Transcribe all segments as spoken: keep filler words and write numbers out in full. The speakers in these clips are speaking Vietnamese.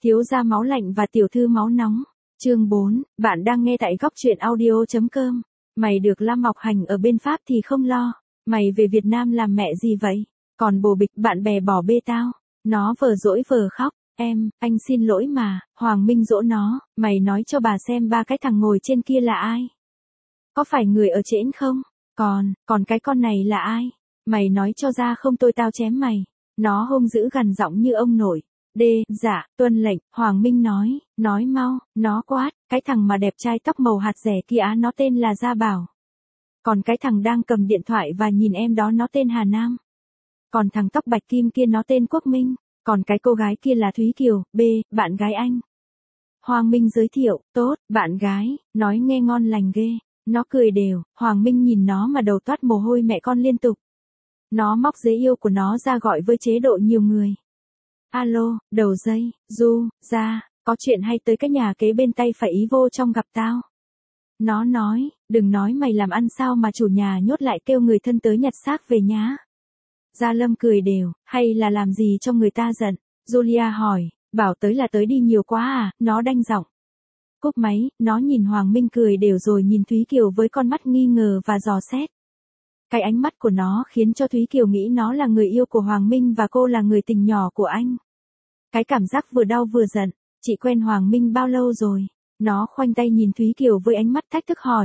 Thiếu gia máu lạnh và tiểu thư máu nóng. Chương bốn, bạn đang nghe tại góc truyện audio.com. Mày được Lam Ngọc Hành ở bên Pháp thì không lo. Mày về Việt Nam làm mẹ gì vậy? Còn bồ bịch bạn bè bỏ bê tao. Nó vờ dỗi vờ khóc. Em, anh xin lỗi mà. Hoàng Minh dỗ nó. Mày nói cho bà xem ba cái thằng ngồi trên kia là ai? Có phải người ở trển không? Còn, còn cái con này là ai? Mày nói cho ra không tôi tao chém mày. Nó hung dữ gằn giọng như ông nội. Đê, dạ, tuân lệnh, Hoàng Minh nói, nói mau, nó quát, cái thằng mà đẹp trai tóc màu hạt rẻ kia nó tên là Gia Bảo. Còn cái thằng đang cầm điện thoại và nhìn em đó nó tên Hà Nam. Còn thằng tóc bạch kim kia nó tên Quốc Minh, còn cái cô gái kia là Thúy Kiều, B, bạn gái anh. Hoàng Minh giới thiệu, tốt, bạn gái, nói nghe ngon lành ghê, nó cười đều, Hoàng Minh nhìn nó mà đầu toát mồ hôi mẹ con liên tục. Nó móc giấy yêu của nó ra gọi với chế độ nhiều người. Alo, đầu dây, Du, ra, có chuyện hay tới cái nhà kế bên tay phải ý vô trong gặp tao. Nó nói, đừng nói mày làm ăn sao mà chủ nhà nhốt lại kêu người thân tới nhặt xác về nhá. Gia Lâm cười đều, hay là làm gì cho người ta giận? Julia hỏi, bảo tới là tới đi nhiều quá à, nó đanh giọng. Cúp máy, nó nhìn Hoàng Minh cười đều rồi nhìn Thúy Kiều với con mắt nghi ngờ và dò xét. Cái ánh mắt của nó khiến cho Thúy Kiều nghĩ nó là người yêu của Hoàng Minh và cô là người tình nhỏ của anh. Cái cảm giác vừa đau vừa giận, chị quen Hoàng Minh bao lâu rồi? Nó khoanh tay nhìn Thúy Kiều với ánh mắt thách thức hỏi.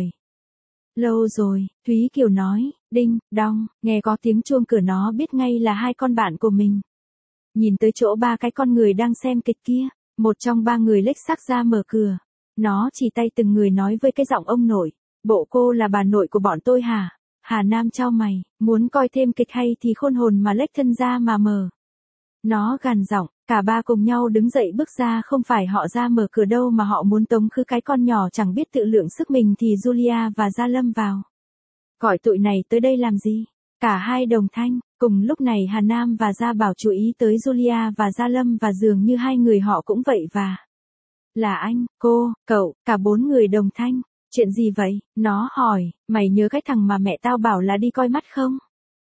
Lâu rồi, Thúy Kiều nói, đinh, đong, nghe có tiếng chuông cửa nó biết ngay là hai con bạn của mình. Nhìn tới chỗ ba cái con người đang xem kịch kia, một trong ba người lếch xác ra mở cửa. Nó chỉ tay từng người nói với cái giọng ông nội, bộ cô là bà nội của bọn tôi hả? Hà Nam chau mày, muốn coi thêm kịch hay thì khôn hồn mà lếch thân ra mà mở. Nó gằn giọng, cả ba cùng nhau đứng dậy bước ra không phải họ ra mở cửa đâu mà họ muốn tống khứ cái con nhỏ chẳng biết tự lượng sức mình thì Julia và Gia Lâm vào. Gọi tụi này tới đây làm gì? Cả hai đồng thanh, cùng lúc này Hà Nam và Gia Bảo chú ý tới Julia và Gia Lâm và dường như hai người họ cũng vậy và... Là anh, cô, cậu, cả bốn người đồng thanh. Chuyện gì vậy? Nó hỏi, mày nhớ cái thằng mà mẹ tao bảo là đi coi mắt không?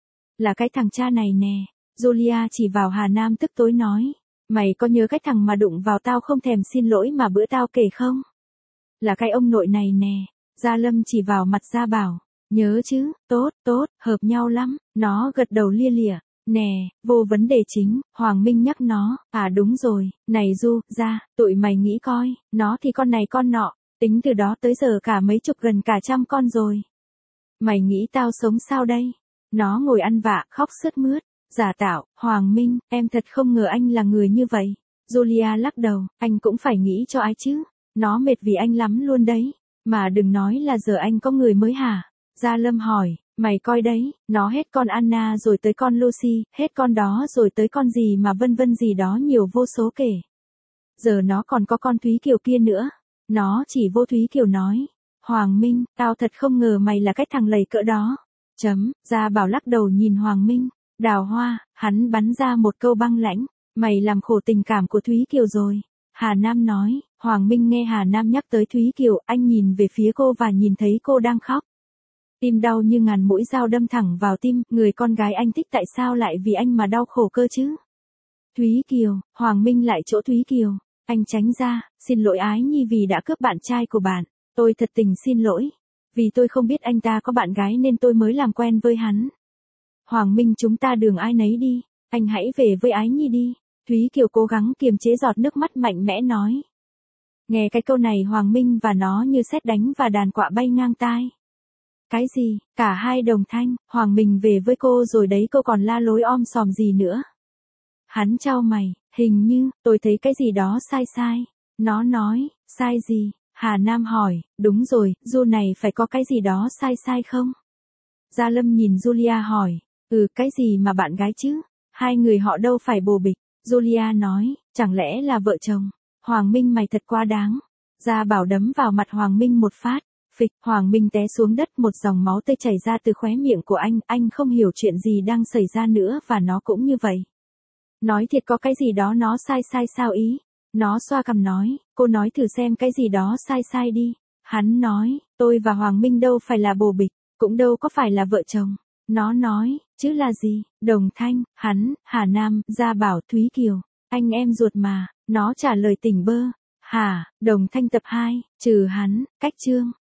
Là cái thằng cha này nè. Julia chỉ vào Hà Nam tức tối nói. Mày có nhớ cái thằng mà đụng vào tao không thèm xin lỗi mà bữa tao kể không? Là cái ông nội này nè. Gia Lâm chỉ vào mặt Gia Bảo. Nhớ chứ, tốt, tốt, hợp nhau lắm. Nó gật đầu lia lịa. Nè, vô vấn đề chính, Hoàng Minh nhắc nó. À đúng rồi, này Du, Gia, tụi mày nghĩ coi, nó thì con này con nọ. Tính từ đó tới giờ cả mấy chục gần cả trăm con rồi. Mày nghĩ tao sống sao đây? Nó ngồi ăn vạ, khóc sướt mướt. Giả tạo, Hoàng Minh, em thật không ngờ anh là người như vậy. Julia lắc đầu, anh cũng phải nghĩ cho ai chứ. Nó mệt vì anh lắm luôn đấy. Mà đừng nói là giờ anh có người mới hả? Gia Lâm hỏi, mày coi đấy, nó hết con Anna rồi tới con Lucy, hết con đó rồi tới con gì mà vân vân gì đó nhiều vô số kể. Giờ nó còn có con Thúy Kiều kia nữa. Nó chỉ vô Thúy Kiều nói. Hoàng Minh, tao thật không ngờ mày là cái thằng lầy cỡ đó. Chấm, Gia Bảo lắc đầu nhìn Hoàng Minh. Đào Hoa, hắn bắn ra một câu băng lãnh. Mày làm khổ tình cảm của Thúy Kiều rồi. Hà Nam nói. Hoàng Minh nghe Hà Nam nhắc tới Thúy Kiều, anh nhìn về phía cô và nhìn thấy cô đang khóc. Tim đau như ngàn mũi dao đâm thẳng vào tim, người con gái anh thích tại sao lại vì anh mà đau khổ cơ chứ? Thúy Kiều, Hoàng Minh lại chỗ Thúy Kiều. Anh tránh ra, xin lỗi Ái Nhi vì đã cướp bạn trai của bạn. Tôi thật tình xin lỗi. Vì tôi không biết anh ta có bạn gái nên tôi mới làm quen với hắn. Hoàng Minh chúng ta đường ai nấy đi. Anh hãy về với Ái Nhi đi. Thúy Kiều cố gắng kiềm chế giọt nước mắt mạnh mẽ nói. Nghe cái câu này Hoàng Minh và nó như sét đánh và đàn quạ bay ngang tai. Cái gì? Cả hai đồng thanh. Hoàng Minh về với cô rồi đấy cô còn la lối om sòm gì nữa. Hắn chau mày. Hình như, tôi thấy cái gì đó sai sai. Nó nói, sai gì? Hà Nam hỏi, đúng rồi, Du này phải có cái gì đó sai sai không? Gia Lâm nhìn Julia hỏi, ừ cái gì mà bạn gái chứ? Hai người họ đâu phải bồ bịch. Julia nói, chẳng lẽ là vợ chồng? Hoàng Minh mày thật quá đáng. Gia Bảo đấm vào mặt Hoàng Minh một phát. Phịch, Hoàng Minh té xuống đất một dòng máu tươi chảy ra từ khóe miệng của anh. Anh không hiểu chuyện gì đang xảy ra nữa và nó cũng như vậy. Nói thiệt có cái gì đó nó sai sai sao ý? Nó xoa cằm nói, cô nói thử xem cái gì đó sai sai đi. Hắn nói, tôi và Hoàng Minh đâu phải là bồ bịch, cũng đâu có phải là vợ chồng. Nó nói, chứ là gì? Đồng thanh, hắn, Hà Nam, Gia Bảo, Thúy Kiều. Anh em ruột mà, nó trả lời tỉnh bơ. Hả, đồng thanh tập hai, trừ hắn, cách chương.